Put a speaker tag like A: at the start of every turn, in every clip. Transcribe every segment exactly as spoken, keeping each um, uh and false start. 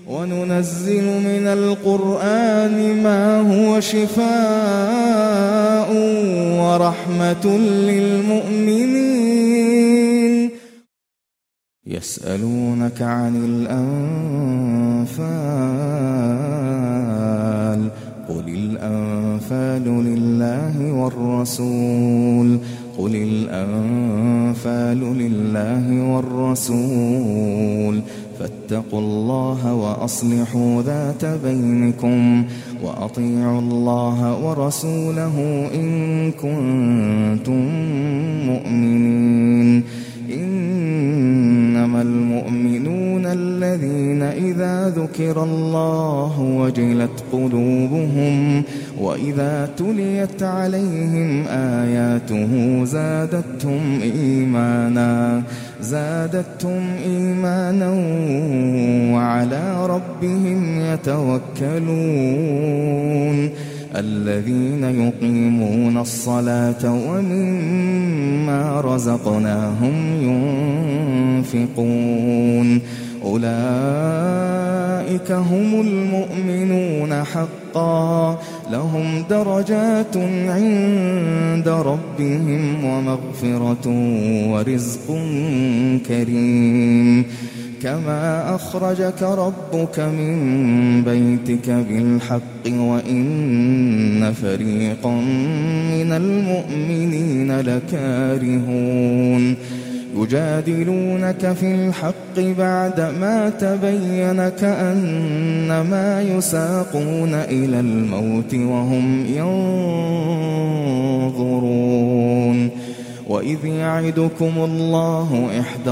A: وننزل من القرآن ما هو شفاء ورحمة للمؤمنين. يسألونك عن الأنفال قل الأنفال لله والرسول قل الأنفال لله والرسول فاتقوا الله وأصلحوا ذات بينكم وأطيعوا الله ورسوله إن كنتم مؤمنين. إنما المؤمنون الذين إذا ذكر الله وجلت قلوبهم وإذا تليت عليهم آياته زادتهم إيمانا زادتهم إيمانا وعلى ربهم يتوكلون. الذين يقيمون الصلاة ومما رزقناهم ينفقون أولئك هم المؤمنون حقا لهم درجات عند ربهم ومغفرة ورزق كريم. كما أخرجك ربك من بيتك بالحق وإن فريقا من المؤمنين لكارهون. يجادلونك في الحق بعدما تبين كأنما يساقون إلى الموت وهم ينظرون. وإذ يعدكم الله إحدى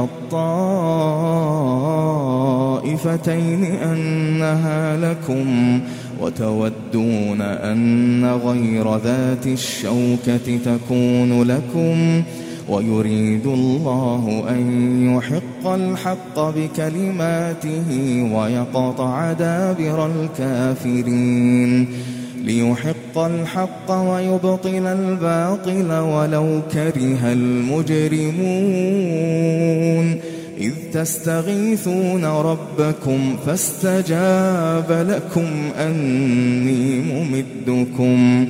A: الطائفتين أنها لكم وتودون أن غير ذات الشوكة تكون لكم ويريد الله أن يحق الحق بكلماته ويقطع دابر الكافرين. ليحق الحق ويبطل الباطل ولو كره المجرمون. إذ تستغيثون ربكم فاستجاب لكم أني ممدكم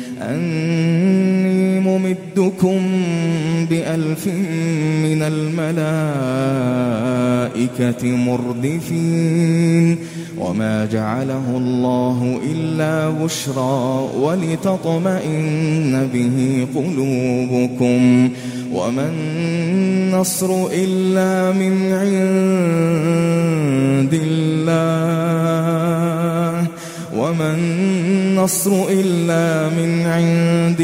A: أني ممدكم بألف من الملائكة مردفين. وما جعله الله إلا بشرى ولتطمئن به قلوبكم وما النصر إلا من عند الله وما النصر إلا من عند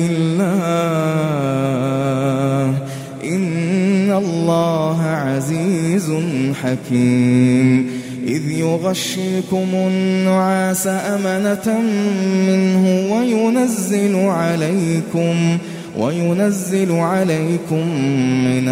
A: الله إن الله عزيز حكيم. إذ يغشيكم النعاس أمنة منه وينزل عليكم وينزل عليكم من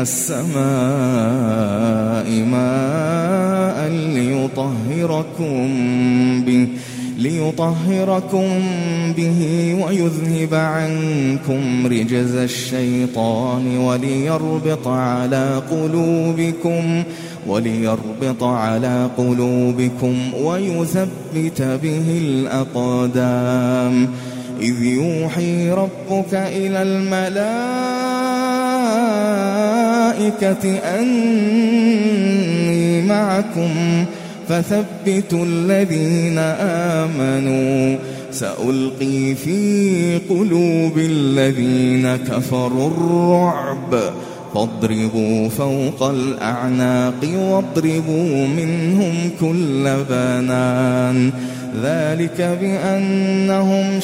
A: السماء ماء ليطهركم به ليطهركم به ويذهب عنكم رجز الشيطان وليربط على قلوبكم وليربط على قلوبكم ويثبت به الأقدام. إذ يوحي ربك إلى الملائكة أني معكم فثبتوا الذين آمنوا سألقي في قلوب الذين كفروا الرعب فاضربوا فوق الأعناق واضربوا منهم كل بنان. ذلك بأنهم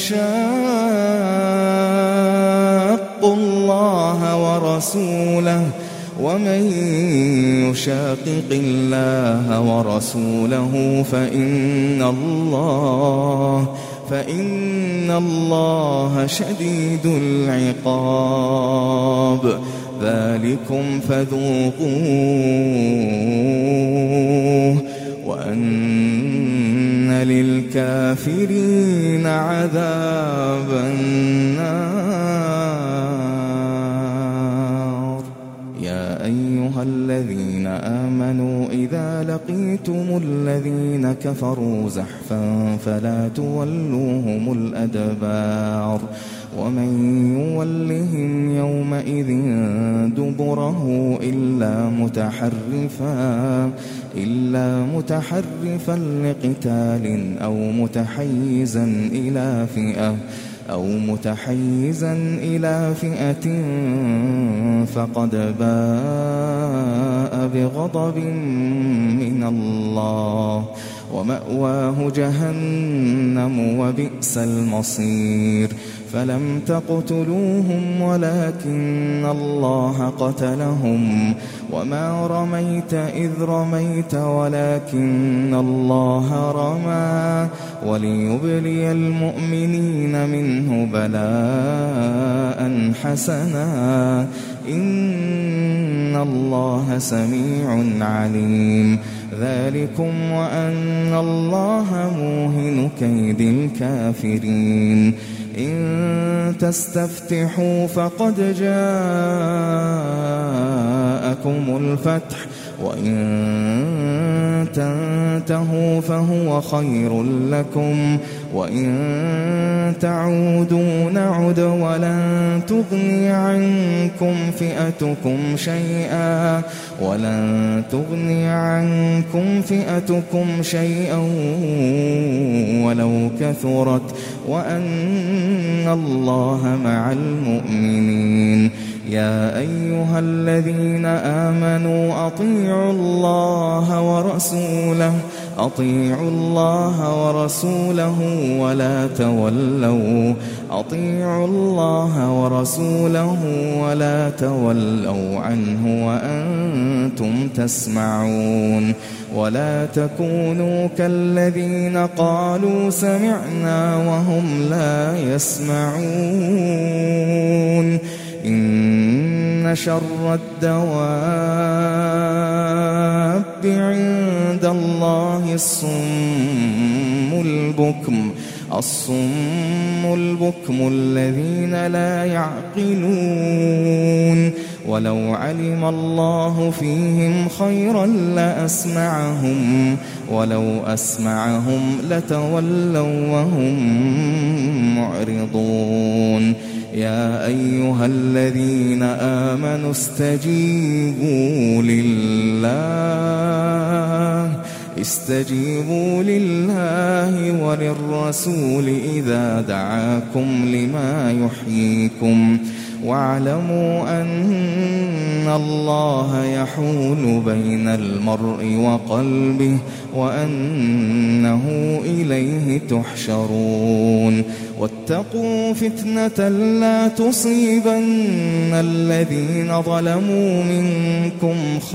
A: شاقوا الله ورسوله ومن يشاقق الله ورسوله فإن الله فإن الله شديد العقاب. ذلكم فذوقوه وأن للكافرين عذاب النار. يا أيها الذين الذين آمنوا إذا لقيتم الذين كفروا زحفا فلا تولوهم الأدبار ومن يولهم يومئذ دبره إلا متحرفا إلا متحرفا لقتال أو متحيزا إلى فئة أو متحيزا إلى فئة فقد باء بغضب من الله ومأواه جهنم وبئس المصير فلم تقتلوهم ولكن الله قتلهم وما رميت إذ رميت ولكن الله رمى وليبلي المؤمنين منه بلاء حسنا إن الله سميع عليم ذلكم وأن الله موهن كيد الكافرين إن تستفتحوا فقد جاءكم الفتح وإن تنتهوا فهو خير لكم وإن تعودوا نعد ولن تغني عنكم فئتكم شيئا ولن تغني عنكم فئتكم شيئا ولو كثرت وأن الله مع المؤمنين يا أيها الذين آمنوا أطيعوا الله ورسوله أطيعوا الله ورسوله ولا تولوا أطيعوا الله ورسوله ولا تولوا عنه وأنتم تسمعون ولا تكونوا كالذين قالوا سمعنا وهم لا يسمعون إن شر الدواب عند الله الصم البكم الصم البكم الذين لا يعقلون ولو علم الله فيهم خيرا لأسمعهم ولو أسمعهم لتولوا وهم معرضون يا أيها الذين آمنوا استجيبوا لله استجيبوا لله وللرسول إذا دعاكم لما يحييكم واعلموا أن الله يحول بين المرء وقلبه وأنه إليه تحشرون واتقوا فتنة لا تصيبن الذين ظلموا منكم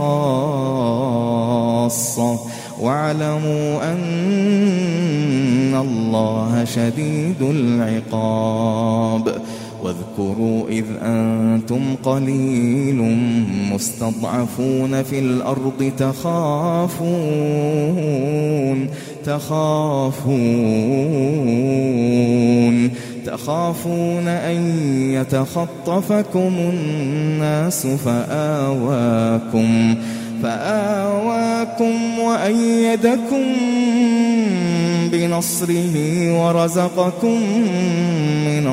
A: خاصة واعلموا أن الله شديد العقاب واذكروا إذ أنتم قليل مستضعفون في الأرض تخافون تخافون تخافون أن يتخطفكم الناس فآواكم فآواكم وأيدكم بنصره ورزقكم من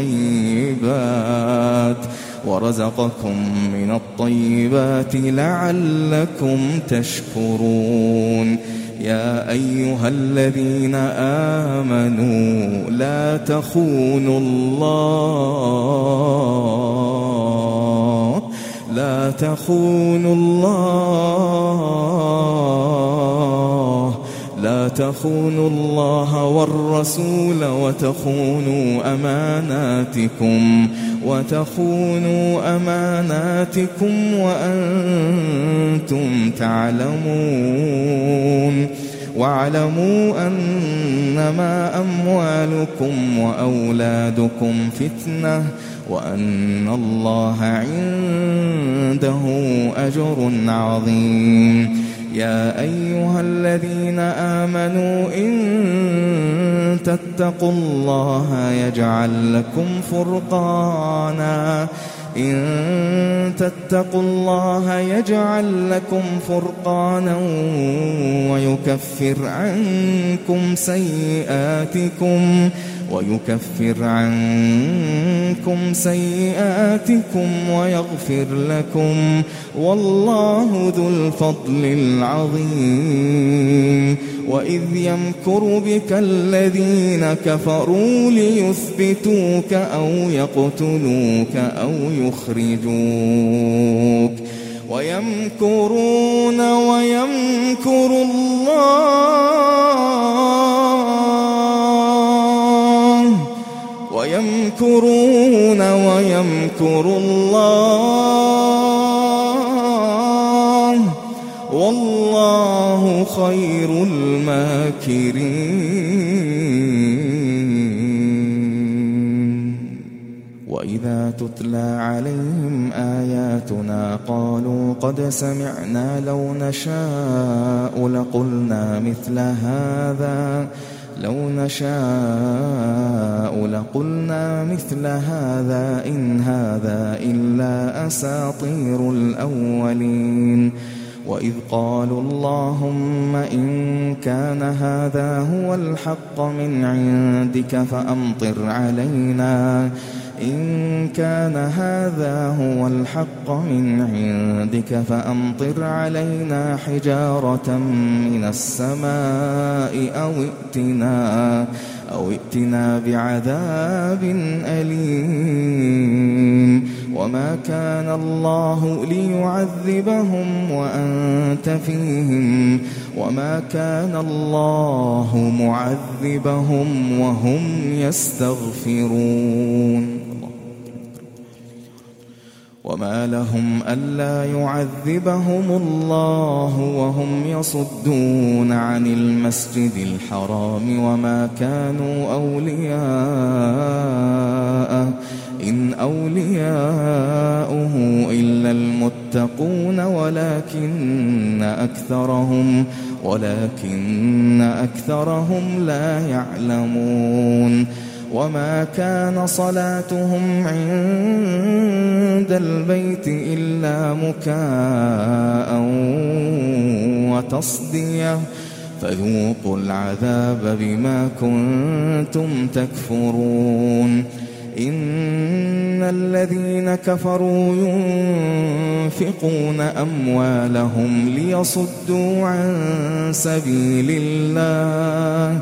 A: الطيبات ورزقكم من الطيبات لعلكم تشكرون يا أيها الذين آمنوا لا تخونوا الله لا تخونوا الله لا تخونوا الله والرسول وتخونوا أماناتكم وتخونوا أماناتكم وأنتم تعلمون واعلموا أنما أموالكم وأولادكم فتنة وأن الله عنده أجر عظيم يا أيها الذين آمنوا إن تتقوا الله يجعل لكم فرقانا إن تتقوا الله يجعل لكم فرقانا ويكفر عنكم سيئاتكم ويكفر عنكم سيئاتكم ويغفر لكم والله ذو الفضل العظيم. وإذ يمكر بك الذين كفروا ليثبتوك أو يقتلوك أو يخرجوك ويمكرون ويمكر الله ويمكرون ويمكر الله والله خير الماكرين. وإذا تتلى عليهم آياتنا قالوا قد سمعنا لو نشاء لقلنا مثل هذا لو نشاء لقلنا مثل هذا إن هذا إلا أساطير الأولين. وإذ قالوا اللهم إن كان هذا هو الحق من عندك فأمطر علينا إن كان هذا هو الحق من عندك فأمطر علينا حجارة من السماء أو ائتنا أو ائتنا بعذاب أليم. وما كان الله ليعذبهم وأنت فيهم وما كان الله معذبهم وهم يستغفرون. وما لهم ألا يعذبهم الله وهم يصدون عن المسجد الحرام وما كانوا أولياءه إن أولياؤه إلا المتقون ولكن أكثرهم ولكن أكثرهم لا يعلمون. وما كان صلاتهم عند البيت إلا مكاء وتصدية فذوقوا العذاب بما كنتم تكفرون. إن الذين كفروا ينفقون أموالهم ليصدوا عن سبيل الله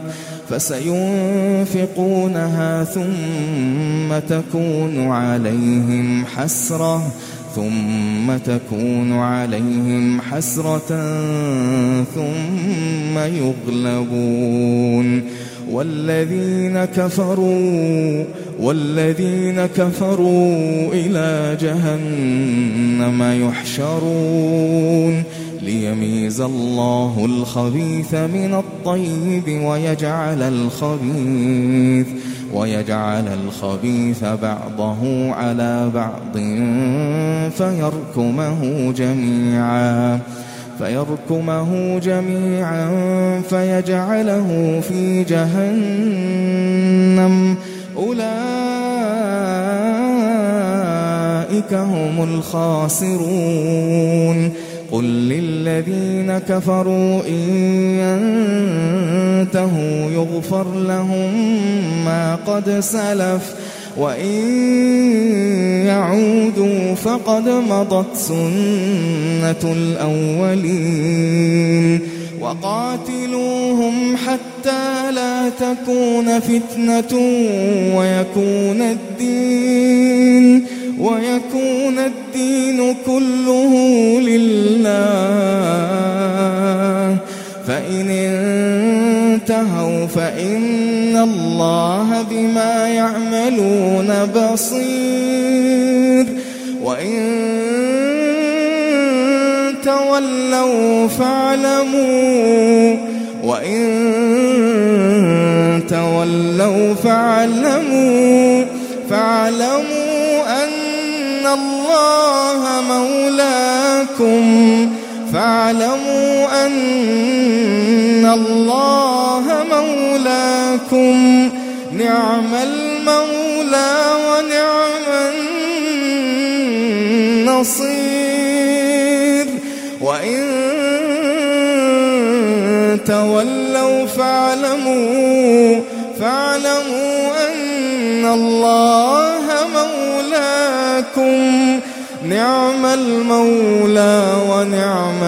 A: فسينفقونها ثم تكون عليهم حسرة ثم تكون عليهم حسرة ثم يغلبون والذين كفروا والذين كفروا إلى جهنم يحشرون ليميز الله الخبيث من الطيب ويجعل الخبيث ويجعل الخبيث بعضه على بعض فيركمه جميعا فيركمه جميعا فيجعله في جهنم أولئك هم الخاسرون. قل للذين كفروا إن ينتهوا يغفر لهم ما قد سلف وإن يعودوا فقد مضت سنة الأولين. وقاتلوهم حتى لا تكون فتنة ويكون الدين ويكون الدين كله لله فإن انتهوا فإن الله بما يعملون بصير وإن تولوا فاعلموا وإن تولوا فاعلموا فاعلموا أن الله مولاكم فاعلموا أن الله مولاكم نعم المولى ونعم نصير وإن تولوا فاعلموا فاعلموا أن الله مولاكم نعم المولى ونعم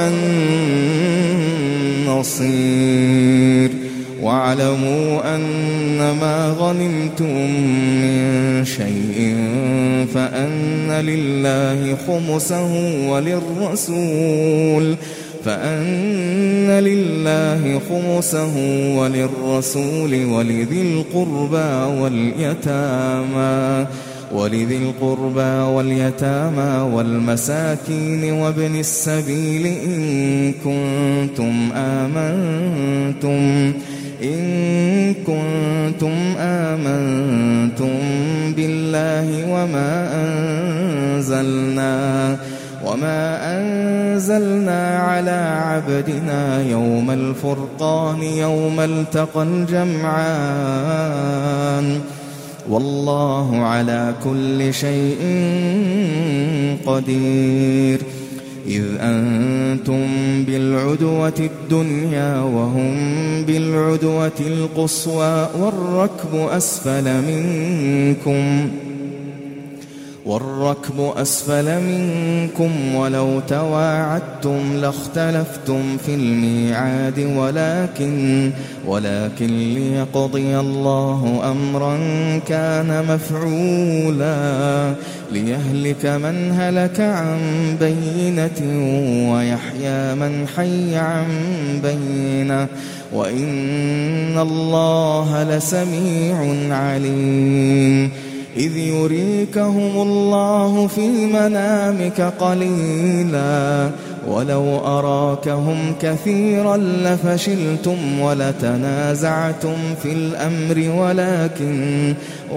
A: النصير واعلموا أنما غنمتم من شيء فأن لله خمسه وللرسول فأن لله خمسه وللرسول ولذي القربى واليتامى ولذي القربى واليتامى والمساكين وابن السبيل إن كنتم آمنتم إن كنتم آمنتم بالله وما أنزلنا وما أنزلنا على عبدنا يوم الفرقان يوم التقى الجمعان والله على كل شيء قدير إذ أنتم بالعدوة الدنيا وهم بالعدوة القصوى والركب أسفل منكم والركب أسفل منكم ولو تواعدتم لاختلفتم في الميعاد ولكن ولكن ليقضي الله أمرا كان مفعولا ليهلك من هلك عن بينة ويحيى من حي عن بينة وإن الله لسميع عليم إذ يريكهم الله في منامك قليلا ولو أراكهم كثيرا لفشلتم ولتنازعتم في الأمر ولكن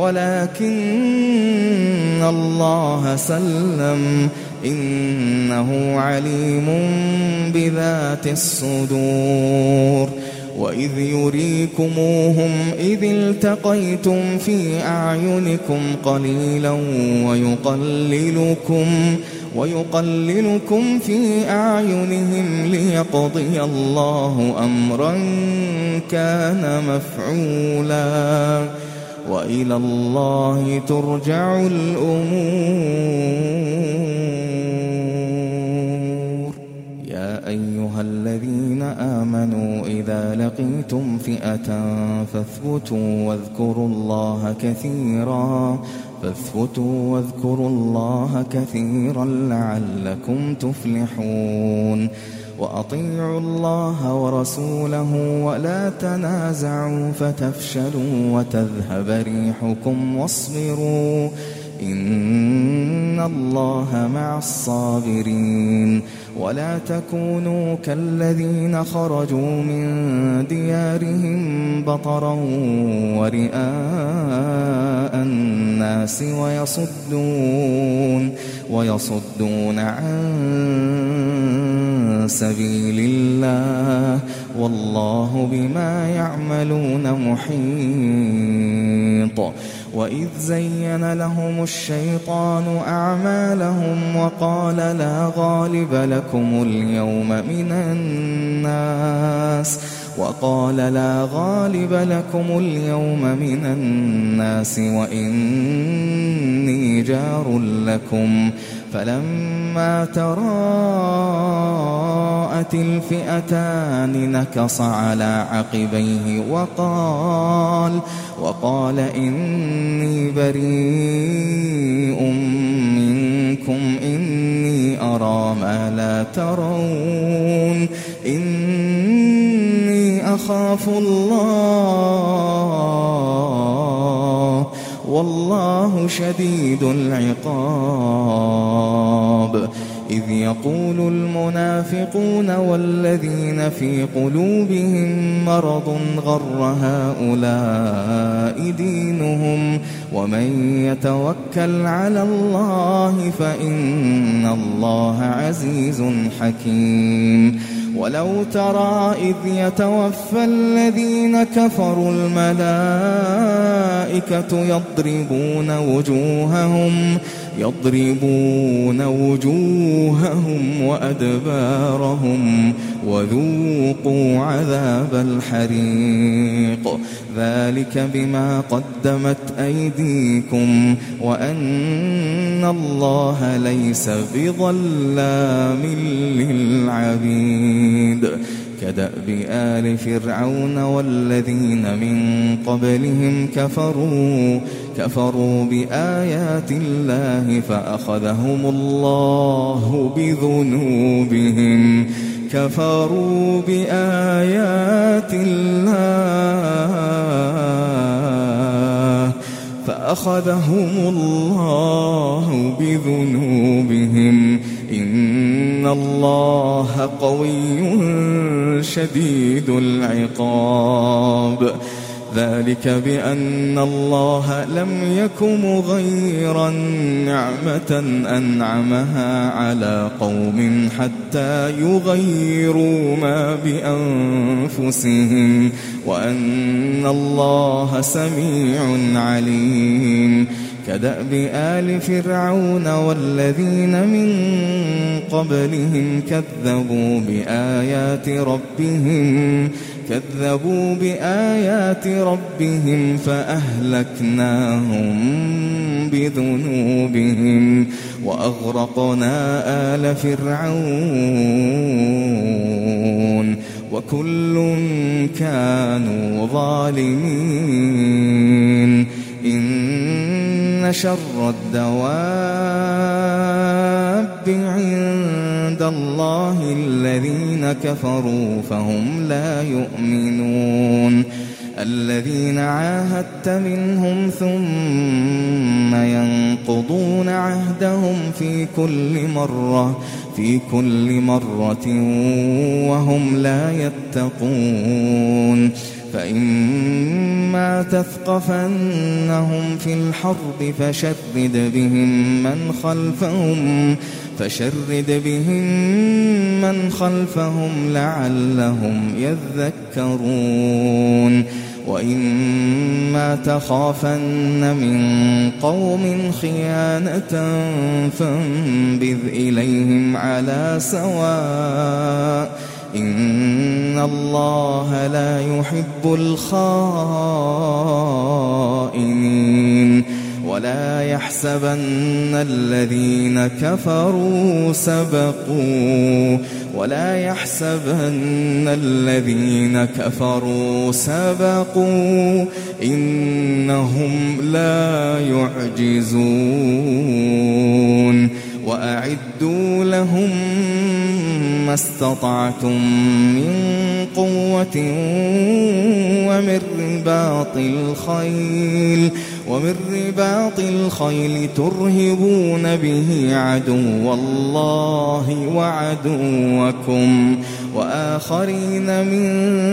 A: ولكن الله سلم إنه عليم بذات الصدور وإذ يريكموهم إذ التقيتم في أعينكم قليلا ويقللكم ويقللكم في أعينهم ليقضي الله أمرا كان مفعولا وإلى الله ترجع الأمور يا أيها الذين آمنوا إذا لقيتم فئة فاثبتوا واذكروا الله كثيرا فاثبتوا واذكروا الله كثيرا لعلكم تفلحون وأطيعوا الله ورسوله ولا تنازعوا فتفشلوا وتذهب ريحكم واصبروا إن الله مع الصابرين ولا تكونوا كالذين خرجوا من ديارهم بطرا ورئاء الناس ويصدون ويصدون عن سبيل الله والله بما يعملون محيط وإذ زين لهم الشيطان أعمالهم وقال لا غالب لكم اليوم من الناس وقال لا غالب لكم اليوم من الناس وإني جار لكم فلما تراءت الفئتان نكص على عقبيه وقال وقال إني بريء منكم إني أرى ما لا ترون إني أخاف الله والله شديد العقاب إذ يقول المنافقون والذين في قلوبهم مرض غر هؤلاء دينهم ومن يتوكل على الله فإن الله عزيز حكيم ولو ترى إذ يتوفى الذين كفروا الملائكة يضربون وجوههم يضربون وجوههم وأدبارهم وذوقوا عذاب الحريق ذلك بما قدمت أيديكم وأن الله ليس بظلام للعبيد كدأب آل فرعون والذين من قبلهم كفروا كفروا بآيات الله فأخذهم الله بذنوبهم كفروا بآيات الله فأخذهم الله بذنوبهم إن الله قوي شديد العقاب ذلك بأن الله لم يك مغيرا نعمة أنعمها على قوم حتى يغيروا ما بأنفسهم وأن الله سميع عليم كدأب آل فرعون والذين من قبلهم كذبوا بآيات ربهم كذبوا بآيات ربهم فأهلكناهم بذنوبهم وأغرقنا آل فرعون وكل كانوا ظالمين إن شر الدواب عند الله الذين كفروا فهم لا يؤمنون الذين عاهدت منهم ثم ينقضون عهدهم في كل مرة في كل مرة وهم لا يتقون فإما تثقفنهم في الحرب فشرد بهم من خلفهم فشرد بهم من خلفهم لعلهم يذكرون وإما تخافن من قوم خيانة فانبذ إليهم على سواء إن الله لا يحب الخائنين ولا يحسبن الذين كفروا سبقوا ولا يحسبن الذين كفروا سبقوا إنهم لا يعجزون وأعدوا لهم ما استطعتم من قوة ومن رباط الخيل ومن رباط الخيل ترهبون به عدو الله وعدوكم وآخرين من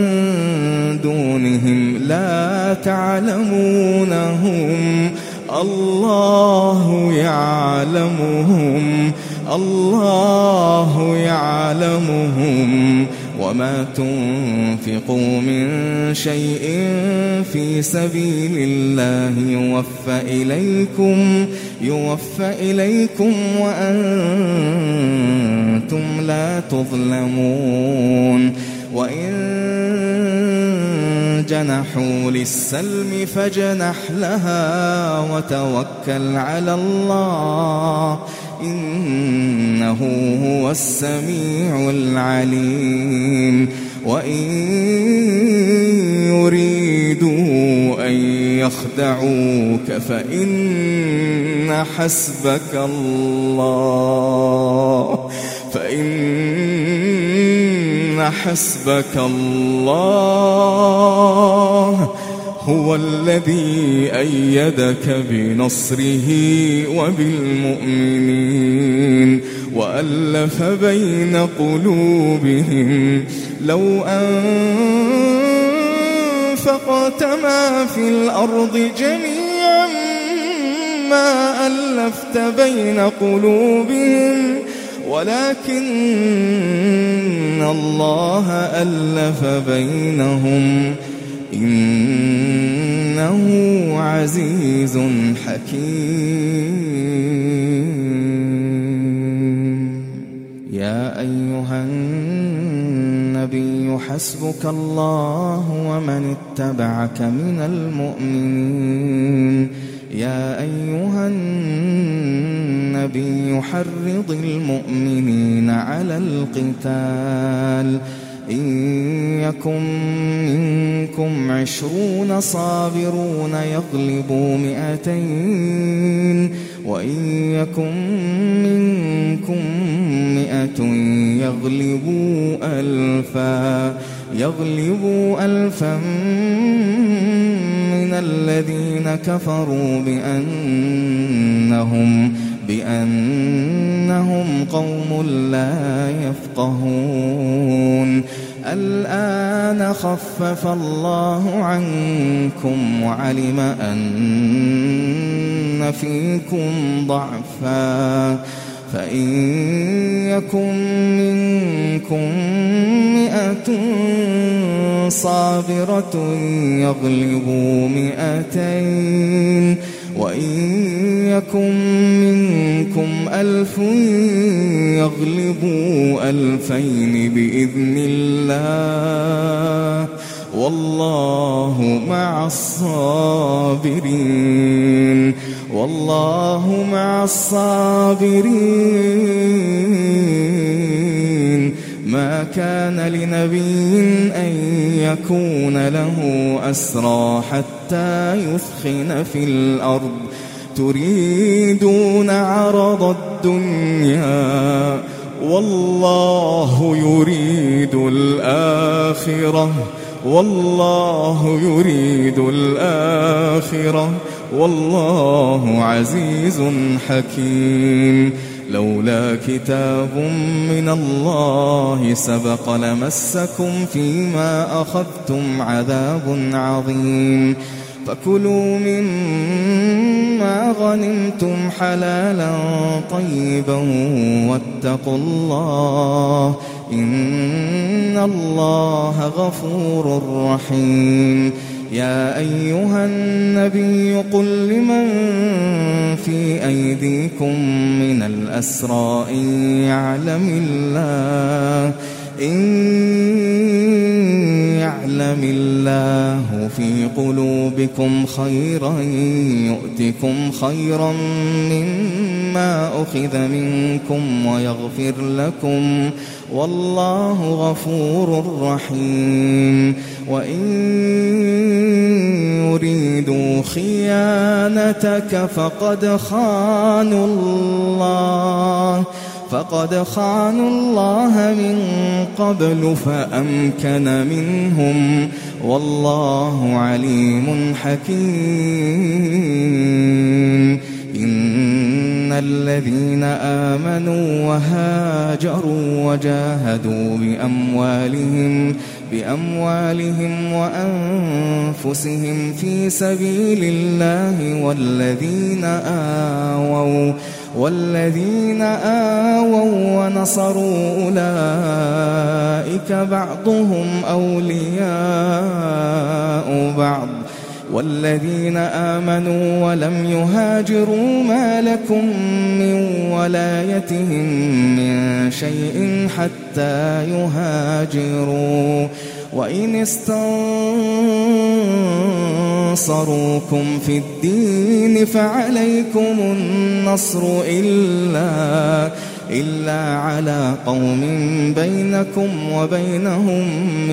A: دونهم لا تعلمونهم الله يعلمهم الله يعلمهم وما تنفقوا من شيء في سبيل الله يوفى إليكم يوفى إليكم وأنتم لا تظلمون وإن جنحوا للسلم فاجنح لها وتوكل على الله إنه هو السميع العليم وإن يريدوا أن يخدعوك فإن حسبك الله فإن حسبك الله هو الذي أيدك بنصره وبالمؤمنين وألف بين قلوبهم لو أنفقت ما في الأرض جميعا ما ألفت بين قلوبهم ولكن الله ألف بينهم إنه عزيز حكيم. يا أيها النبي حسبك الله ومن اتبعك من المؤمنين. يا أيها النبي حرض المؤمنين على القتال. إن يكن منكم عشرون صابرون يغلبوا مئتين وإن يكن منكم مئة يغلبوا ألفا يغلبوا ألفا من الذين كفروا بأنهم بأنهم قوم لا يفقهون. الآن خفف الله عنكم وعلم أن فيكم ضعفا فإن يكن منكم مئة صابرة يغلبوا مئتين وإن يكن منكم ألف يغلبوا ألفين بإذن الله والله مع الصابرين والله مع الصابرين. ما كان لنبي أن يكون له أسرى حتى يثخن في الأرض تريدون عرض الدنيا والله يريد الآخرة والله يريد الآخرة والله عزيز حكيم. لولا كتاب من الله سبق لمسكم فيما أخذتم عذاب عظيم. فكلوا مما غنمتم حلالا طيبا واتقوا الله إن الله غفور رحيم. يا أيها النبي قل لمن في أيديكم من الأسرى إن يعلم الله إن يعلم الله في قلوبكم خيرا يؤتكم خيرا مما أخذ منكم ويغفر لكم والله غفور رحيم. وإن يريدوا خيانتك فقد خانوا الله فقد خانوا الله من قبل فأمكن منهم والله عليم حكيم. إن الذين آمنوا وهاجروا وجاهدوا بأموالهم بأموالهم وأنفسهم في سبيل الله والذين آووا والذين آووا ونصروا أولئك بعضهم أولياء بعض والذين آمنوا ولم يهاجروا ما لكم من ولايتهم من شيء حتى يهاجروا وإن استنصروكم في الدين فعليكم النصر إلا إلا على قوم بينكم وبينهم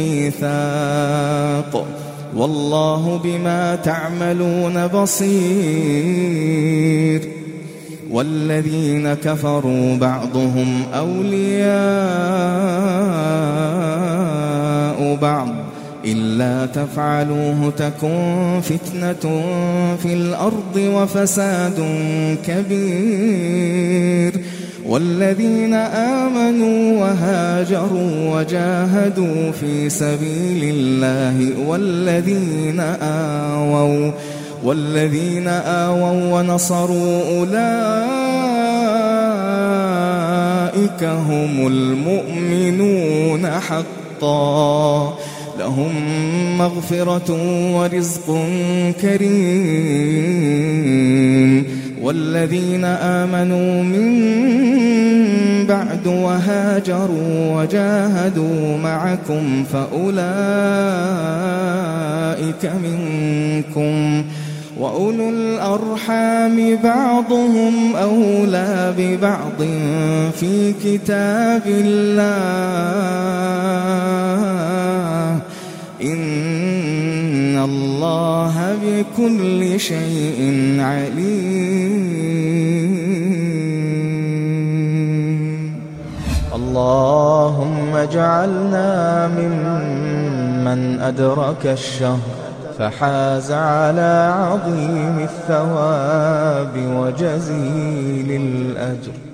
A: ميثاق والله بما تعملون بصير. والذين كفروا بعضهم أولياء بعض إلا تفعلوه تكن فتنة في الأرض وفساد كبير. والذين آمنوا وهاجروا وجاهدوا في سبيل الله والذين آووا والذين آووا ونصروا أولئك هم المؤمنون حقا لهم مغفرة ورزق كريم. والذين آمنوا من بعد وهاجروا وجاهدوا معكم فأولئك منكم، وأولو الأرحام بعضهم أولى ببعض في كتاب الله، إن الله بكل شيء عليم. اللهم اجعلنا ممن أدرك الشهر فحاز على عظيم الثواب وجزيل الأجر.